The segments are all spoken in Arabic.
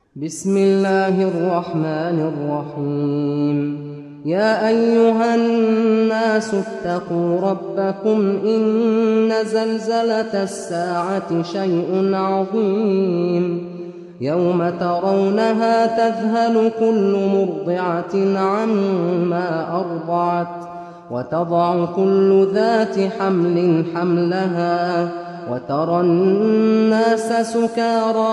بسم الله الرحمن الرحيم. يا أيها الناس اتقوا ربكم إن زلزلة الساعة شيء عظيم يوم ترونها تذهل كل مرضعة عما أرضعت وتضع كل ذات حمل حملها وترى الناس سكارى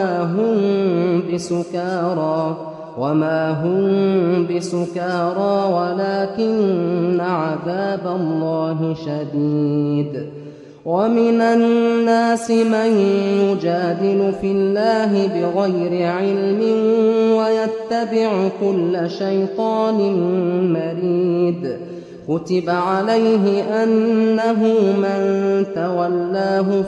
وما هم بسكارى ولكن عذاب الله شديد. ومن الناس من يجادل في الله بغير علم ويتبع كل شيطان مريد. كتب عليه أنه من تولاه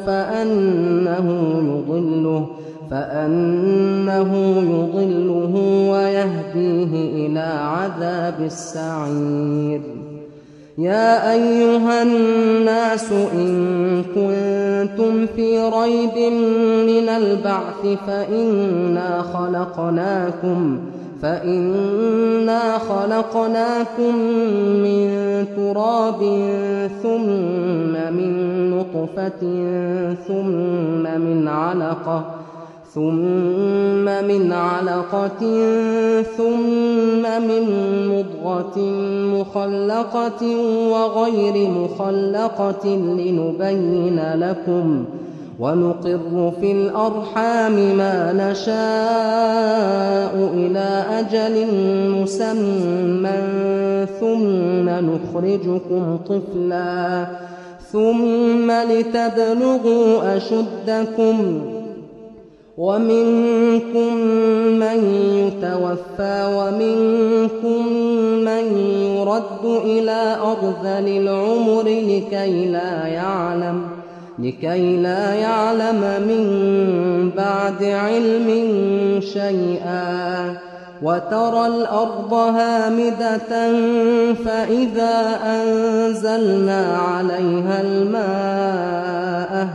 فأنه يضله ويهديه إلى عذاب السعير. يا أيها الناس إن كنتم في ريب من البعث فإنا خلقناكم من تراب ثم من نطفة ثم من علقة ثم من مضغة مخلقة وغير مخلقة لنبين لكم ونقر في الأرحام ما نشاء إلى أجل مسمى ثم نخرجكم طفلا ثم لتبلغوا أشدكم ومنكم من يتوفى ومنكم من يرد إلى أرذل العمر لكي لا يعلم من بعد علم شيئا. وترى الأرض هامدة فإذا أنزلنا عليها الماء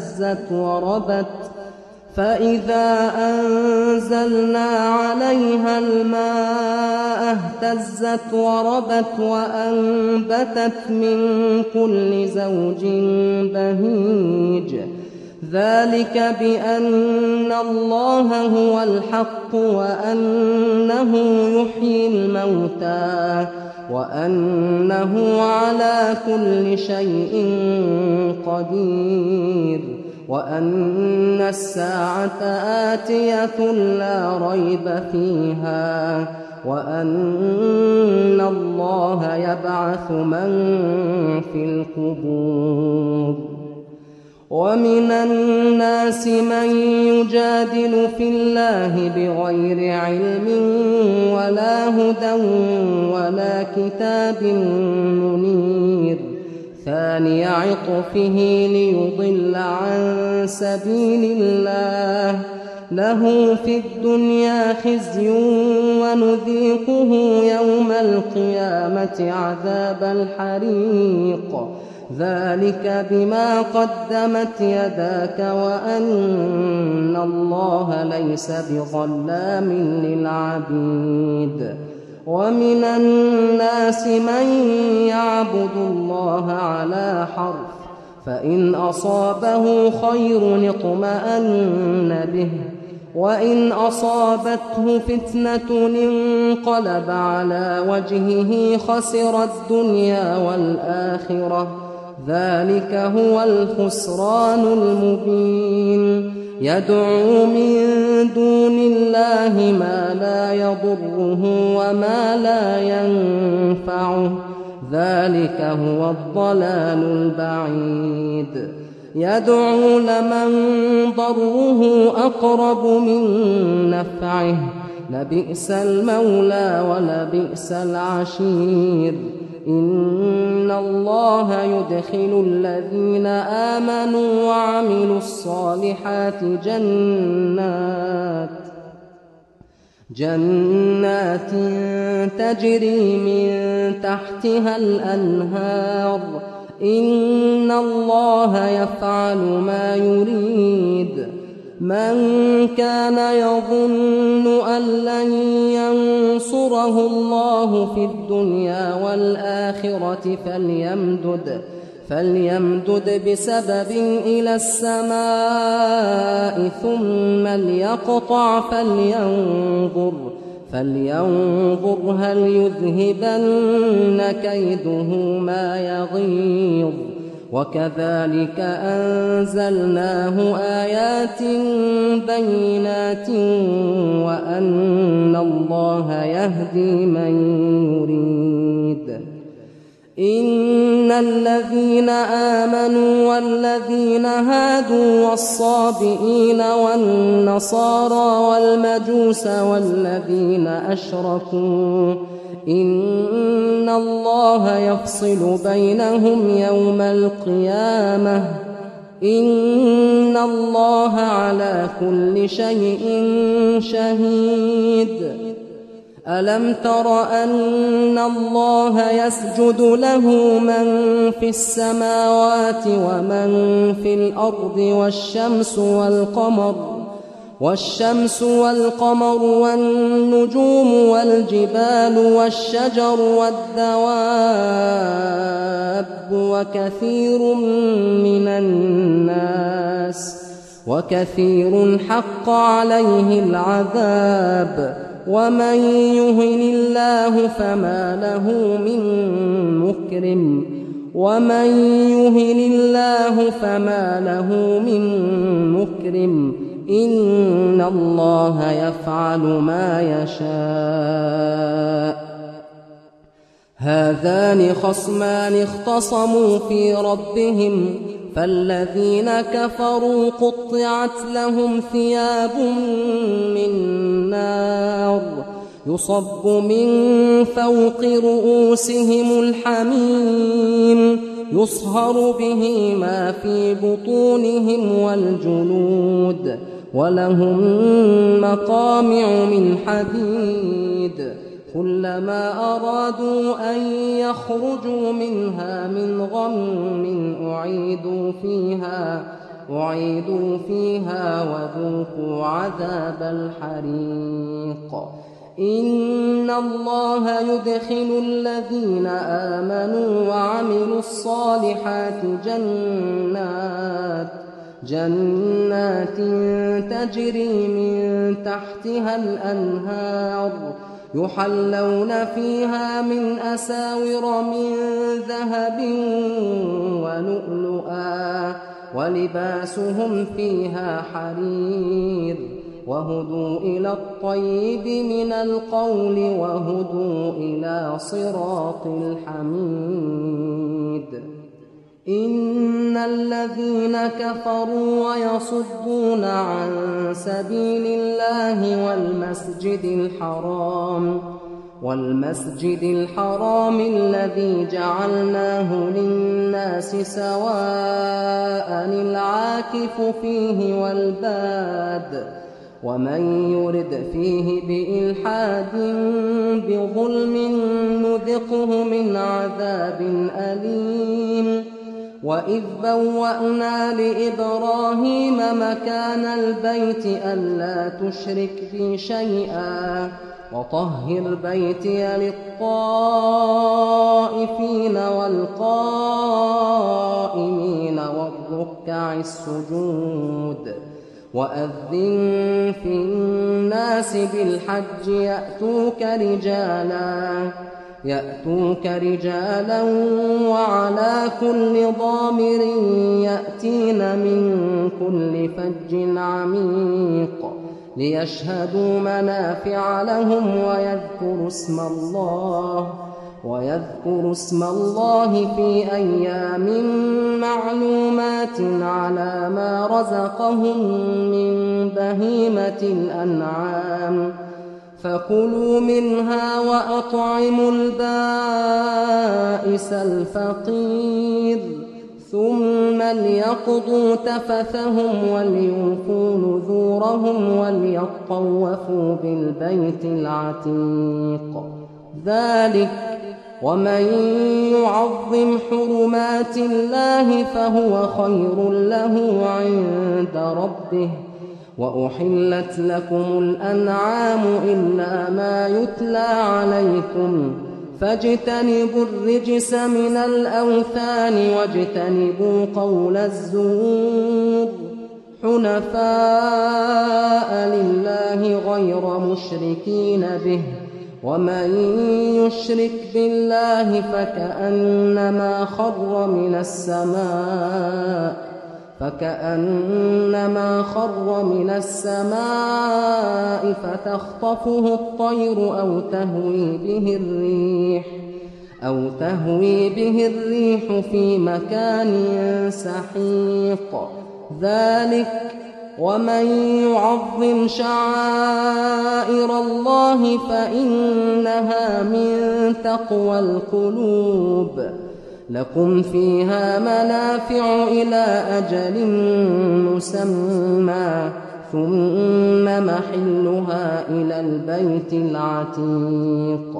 اهتزت وربت وأنبتت من كل زوج بهيج. ذلك بأن الله هو الحق وأنه يحيي الموتى وأنه على كل شيء قدير وأن الساعة آتية لا ريب فيها وأن الله يبعث من في القبور. ومن الناس من يجادل في الله بغير علم ولا هدى ولا كتاب منير. ثاني عطفه ليضل عن سبيل الله له في الدنيا خزي ونذيقه يوم القيامة عذاب الحريق. ذلك بما قدمت يداك وأن الله ليس بظلام للعبيد. ومن الناس من يعبد الله على حرف فإن أصابه خير اطمأن به وإن أصابته فتنة انقلب على وجهه خسر الدنيا والآخرة. ذلك هو الخسران المبين. يدعو من دون الله ما لا يضره وما لا ينفعه. ذلك هو الضلال البعيد. يدعو لمن ضره أقرب من نفعه. لبئس المولى ولبئس العشير. إن الله يدخل الذين آمنوا وعملوا الصالحات جنات تجري من تحتها الأنهار. إن الله يفعل ما يريد. من كان يظن أن لن ينصره الله في الدنيا والآخرة فليمدد بسبب إلى السماء ثم ليقطع فلينظر هل يذهبن كيده ما يغيظ. وكذلك أنزلناه آيات بينات وأن الله يهدي من يريد. إن الذين آمنوا والذين هادوا والصابئين والنصارى والمجوس والذين أشركوا إن الله يفصل بينهم يوم القيامة إن الله على كل شيء شهيد. ألم تر أن الله يسجد له من في السماوات ومن في الأرض والشمس والقمر والنجوم والجبال والشجر والدواب وكثير حق عليه العذاب ومن يهن الله فما له من مكرم إن الله يفعل ما يشاء. هذان خصمان اختصموا في ربهم فالذين كفروا قطعت لهم ثياب من نار يصب من فوق رؤوسهم الحميم يصهر به ما في بطونهم والجلود ولهم مقامع من حديد كلما أرادوا أن يخرجوا منها من غم أعيدوا فيها وذوقوا عذاب الحريق. إن الله يدخل الذين آمنوا وعملوا الصالحات جنات تجري من تحتها الأنهار يحلون فيها من أساور من ذهب ولؤلؤا ولباسهم فيها حرير وهدوا إلى الطيب من القول وهدوا إلى صراط الحميد. إن الذين كفروا ويصدون عن سبيل الله والمسجد الحرام الذي جعلناه للناس سواء العاكف فيه والباد ومن يرد فيه بإلحاد بظلم نذقه من عذاب أليم. وإذ بوأنا لإبراهيم مكان البيت ألا تشرك بي شيئا وطهر بيتي للطائفين والقائمين والركع السجود. وأذن في الناس بالحج يأتوك رجالا وعلى كل ضامر يأتين من كل فج عميق ليشهدوا منافع لهم ويذكروا اسم الله في أيام معلومات على ما رزقهم من بهيمة الأنعام فكلوا منها وأطعموا البائس الفقير ثم ليقضوا تفثهم وليوفوا نذورهم وليطوفوا بالبيت العتيق. ذلك ومن يعظم حرمات الله فهو خير له عند ربه وأحلت لكم الأنعام إلا ما يتلى عليكم فاجتنبوا الرجس من الأوثان واجتنبوا قول الزور حنفاء لله غير مشركين به ومن يشرك بالله فكأنما خر من السماء فتخطفه الطير أو تهوي به الريح في مكان سحيق ذلك ومن يعظم شعائر الله فإنها من تقوى القلوب لكم فيها منافع إلى أجل مسمى ثم محلها إلى البيت العتيق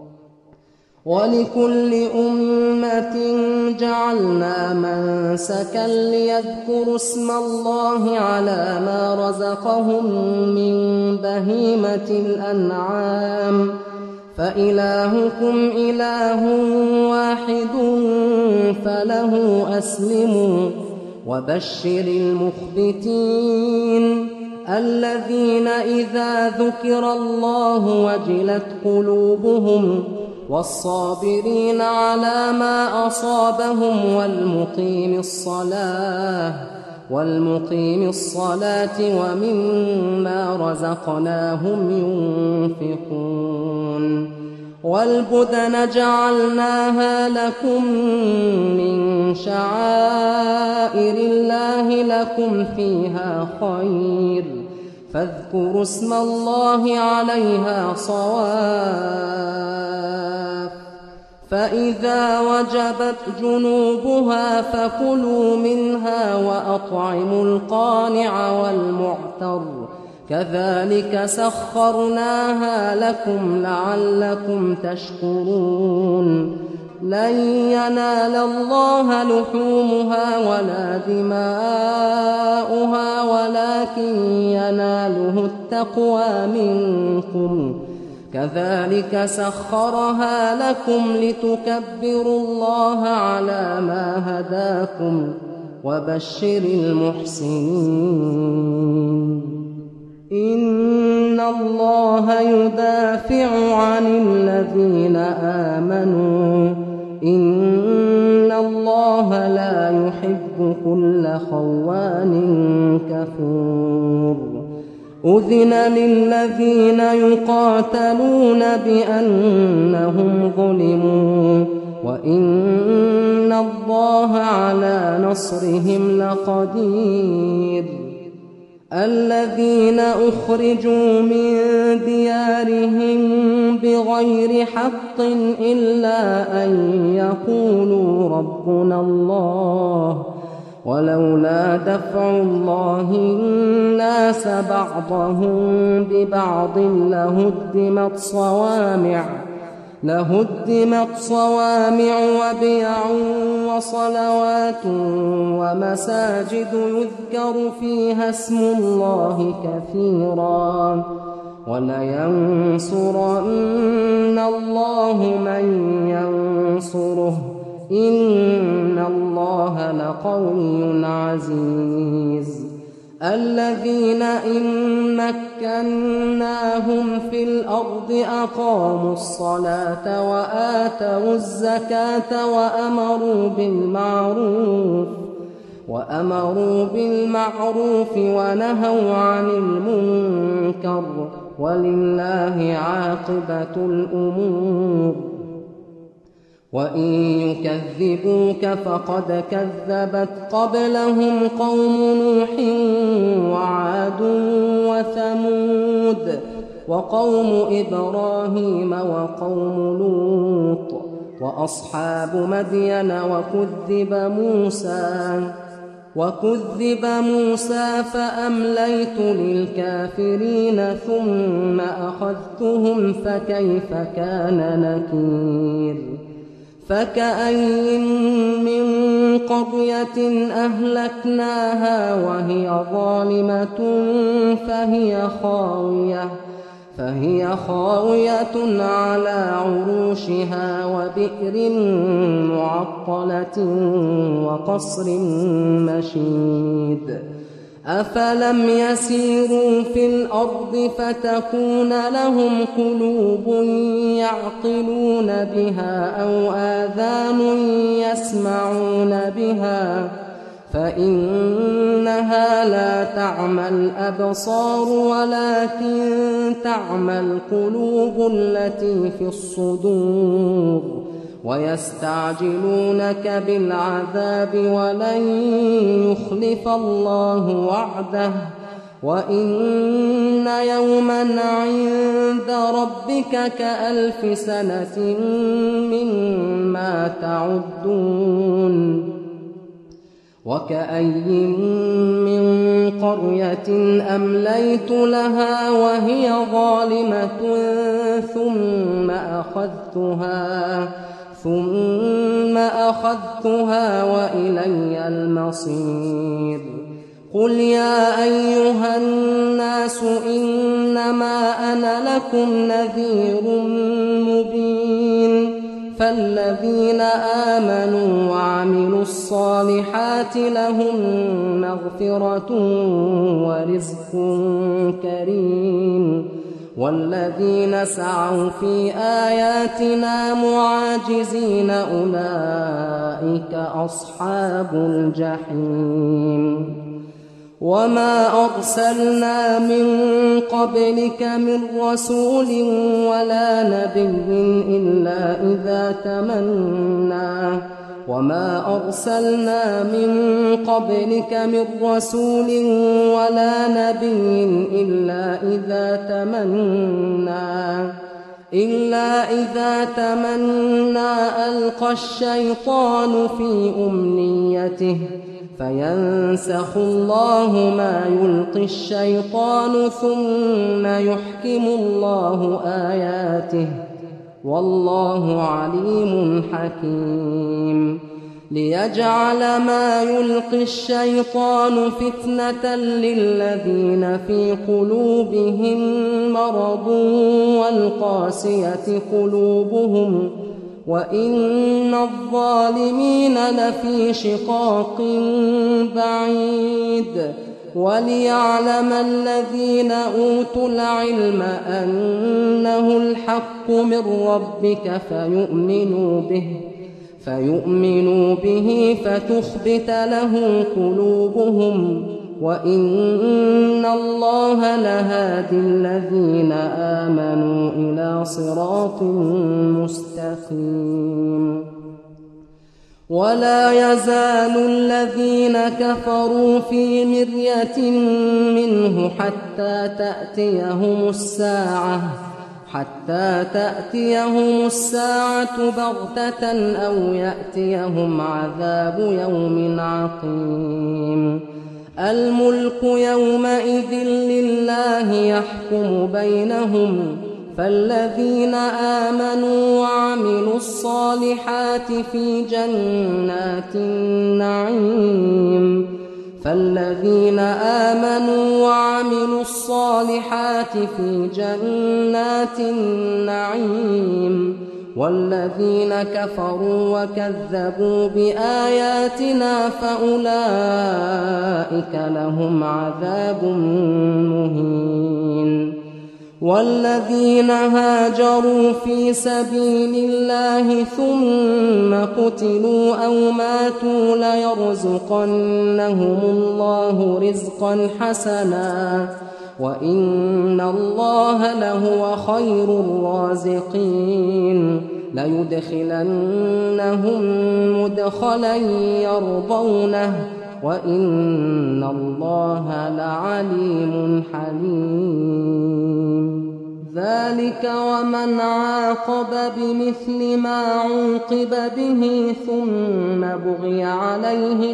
ولكل أمة جعلنا منسكا ليذكروا اسم الله على ما رزقهم من بهيمة الأنعام فإلهكم إله واحد فله أسلموا وبشر المخبتين الذين إذا ذكر الله وجلت قلوبهم والصابرين على ما أصابهم والمقيم الصلاة ومما رزقناهم ينفقون والبدن جعلناها لكم من شعائر الله لكم فيها خير فاذكروا اسم الله عليها صواف فإذا وجبت جنوبها فكلوا منها وأطعموا القانع والمعتر كذلك سخرناها لكم لعلكم تشكرون لن ينال الله لحومها ولا دماؤها ولكن يناله التقوى منكم كذلك سخرها لكم لتكبروا الله على ما هداكم وبشر المحسنين إن الله يدافع عن الذين آمنوا إن الله لا يحب كل خوان كفور أذن للذين يقاتلون بأنهم ظلموا وإن الله على نصرهم لقدير الذين أخرجوا من ديارهم بغير حق إلا أن يقولوا ربنا الله ولولا دفع الله الناس بعضهم ببعض لهدمت صوامع وبيع وصلوات ومساجد يذكر فيها اسم الله كثيرا ولينصرن الله من ينصره إن الله لقوي عزيز الذين إن مكناهم في الأرض أقاموا الصلاة وآتوا الزكاة وأمروا بالمعروف ونهوا عن المنكر ولله عاقبة الأمور وإن يكذبوك فقد كذبت قبلهم قوم نوح وعاد وثمود وقوم إبراهيم وقوم لوط وأصحاب مدين وكذب موسى فأمليت للكافرين ثم أخذتهم فكيف كان نكير فكأين من قرية أهلكناها وهي ظالمة فهي خاوية على عروشها وبئر معطلة وقصر مشيد أفلم يسيروا في الأرض فتكون لهم قلوب يعقلون بها أو آذان يسمعون بها فإنها لا تعمى الأبصار ولكن تعمى القلوب التي في الصدور ويستعجلونك بالعذاب ولن يخلف الله وعده وإن يوما عند ربك كألف سنة مما تعدون وكأي من قرية أمليت لها وهي ظالمة ثم أخذتها وإلي المصير قل يا أيها الناس إنما أنا لكم نذير مبين فالذين آمنوا وعملوا الصالحات لهم مغفرة ورزق كريم والذين سعوا في آياتنا معاجزين أولئك أصحاب الجحيم وما أرسلنا من قبلك من رسول ولا نبي إلا إذا تمنى ألقى الشيطان في أمنيته فينسخ الله ما يلقي الشيطان ثم يحكم الله آياته والله عليم حكيم ليجعل ما يلقي الشيطان فتنة للذين في قلوبهم مرض والقاسية قلوبهم وإن الظالمين لفي شقاق بعيد وليعلم الذين أوتوا العلم أنه الحق من ربك فيؤمنوا به فتخبت له قلوبهم وإن الله لهادي الذين آمنوا إلى صراط مستقيم ولا يزال الذين كفروا في مرية منه حتى تأتيهم الساعة بغتة أو يأتيهم عذاب يوم عقيم الملك يومئذ لله يحكم بينهم فالذين آمنوا وعملوا الصالحات في جنات النعيم والذين كفروا وكذبوا بآياتنا فأولئك لهم عذاب مهين والذين هاجروا في سبيل الله ثم قتلوا أو ماتوا ليرزقنهم الله رزقا حسنا وإن الله لهو خير الرازقين ليدخلنهم مدخلا يرضونه وإن الله لعليم حليم ذلك ومن عاقب بمثل ما عوقب به ثم بغي عليه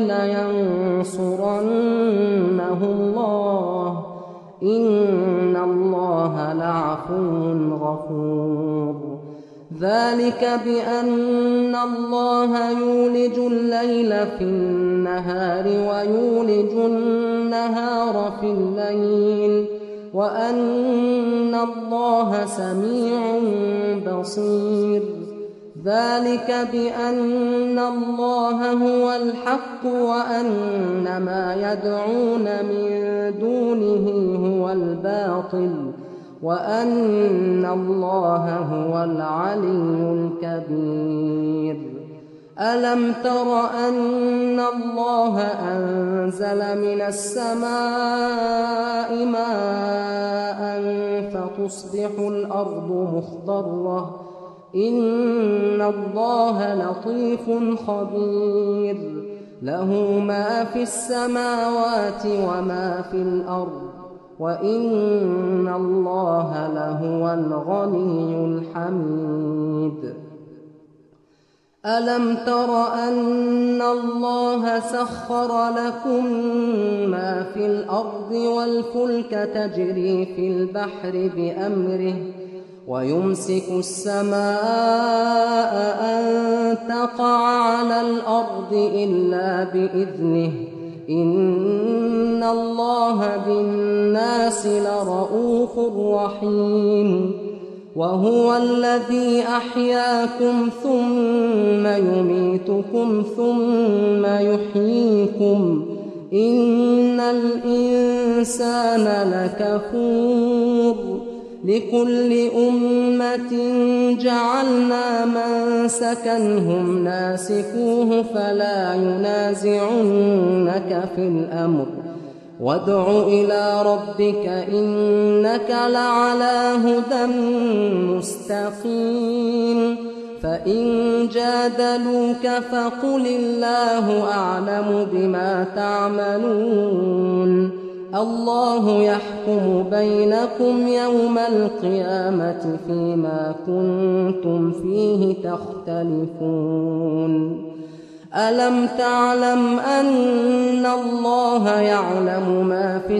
لينصرنه الله إن الله لعفو غفور ذلك بأن الله يولج الليل في النهار ويولج النهار في الليل وأن الله سميع بصير. ذلك بأن الله هو الحق وأن ما يدعون من دونه هو الباطل وأن الله هو العلي الكبير. ألم تر أن الله أنزل من السماء ماء فتصبح الأرض مخضرة إن الله لطيف خبير له ما في السماوات وما في الأرض وإن الله لهو الغني الحميد. ألم تر أن الله سخر لكم ما في الأرض والفلك تجري في البحر بأمره ويمسك السماء أن تقع على الأرض إلا بإذنه إن الله بالناس لرءوف رحيم. وهو الذي أحياكم ثم يميتكم ثم يحييكم إن الإنسان لكفور. لكل أمة جعلنا منسكا هم ناسكوه فلا ينازعنك في الأمر وادع إلى ربك إنك لعلى هدى مستقيم. فإن جادلوك فقل الله أعلم بما تعملون الله يحكم بينكم يوم القيامة فيما كنتم فيه تختلفون. ألم تعلم أن الله يعلم ما في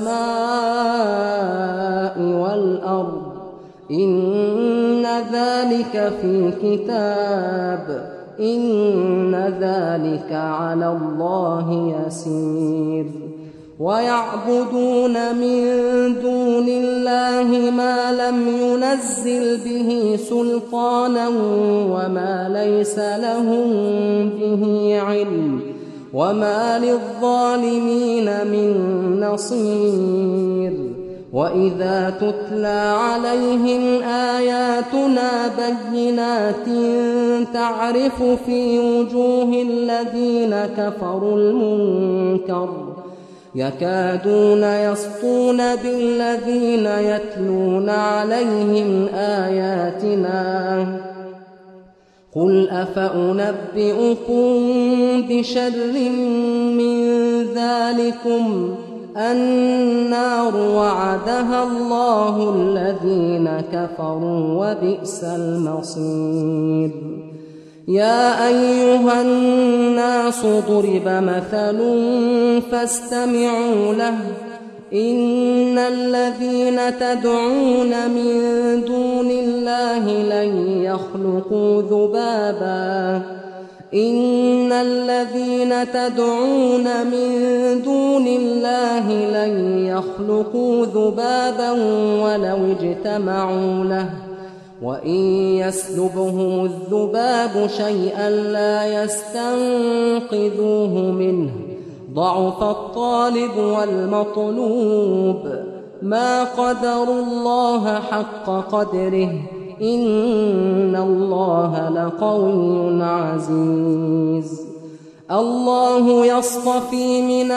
السماء والأرض إن ذلك في كتاب إن ذلك على الله يسير. ويعبدون من دون الله ما لم ينزل به سلطانا وما ليس لهم به علم وما للظالمين من نصير. وإذا تتلى عليهم آياتنا بينات تعرف في وجوه الذين كفروا المنكر يكادون يسطون بالذين يتلون عليهم آياتنا قل أفأنبئكم بشر من ذلكم النار وعدها الله الذين كفروا وبئس المصير. يا أيها الناس ضرب مثل فاستمعوا له إن الذين تدعون من دون الله لن يخلقوا ذبابا إن الذين تدعون من دون الله لن يخلقوا ذبابا ولو اجتمعوا له وإن يسلبهم الذباب شيئا لا يستنقذوه منه ضعف الطالب والمطلوب ما قدروا الله حق قدره إن الله لقوي عزيز. الله يصطفي من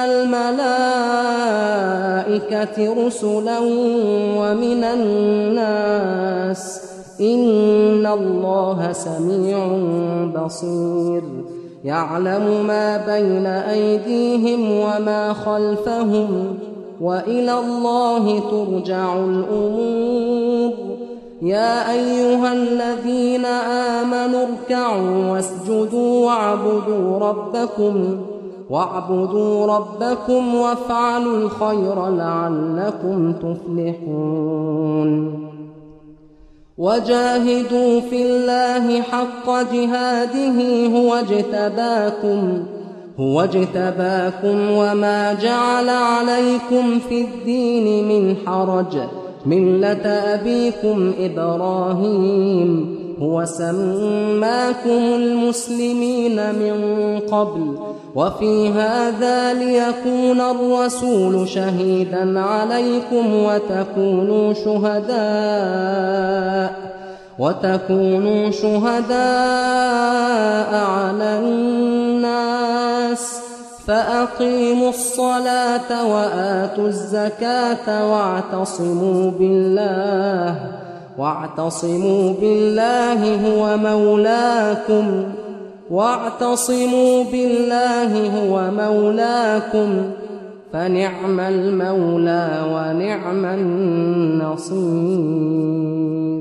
الملائكة رسلا ومن الناس إن الله سميع بصير. يعلم ما بين أيديهم وما خلفهم وإلى الله ترجع الأمور. يا أيها الذين آمنوا اركعوا واسجدوا واعبدوا ربكم وافعلوا الخير لعلكم تفلحون. وجاهدوا في الله حق جهاده هو اجتباكم وما جعل عليكم في الدين من حرج ملة أبيكم إبراهيم هو سماكم المسلمين من قبل وفي هذا ليكون الرسول شهيدا عليكم وتكونوا شهداء على الناس فأقيموا الصلاة وآتوا الزكاة واعتصموا بالله هو مولاكم فنعم المولى ونعم النصير.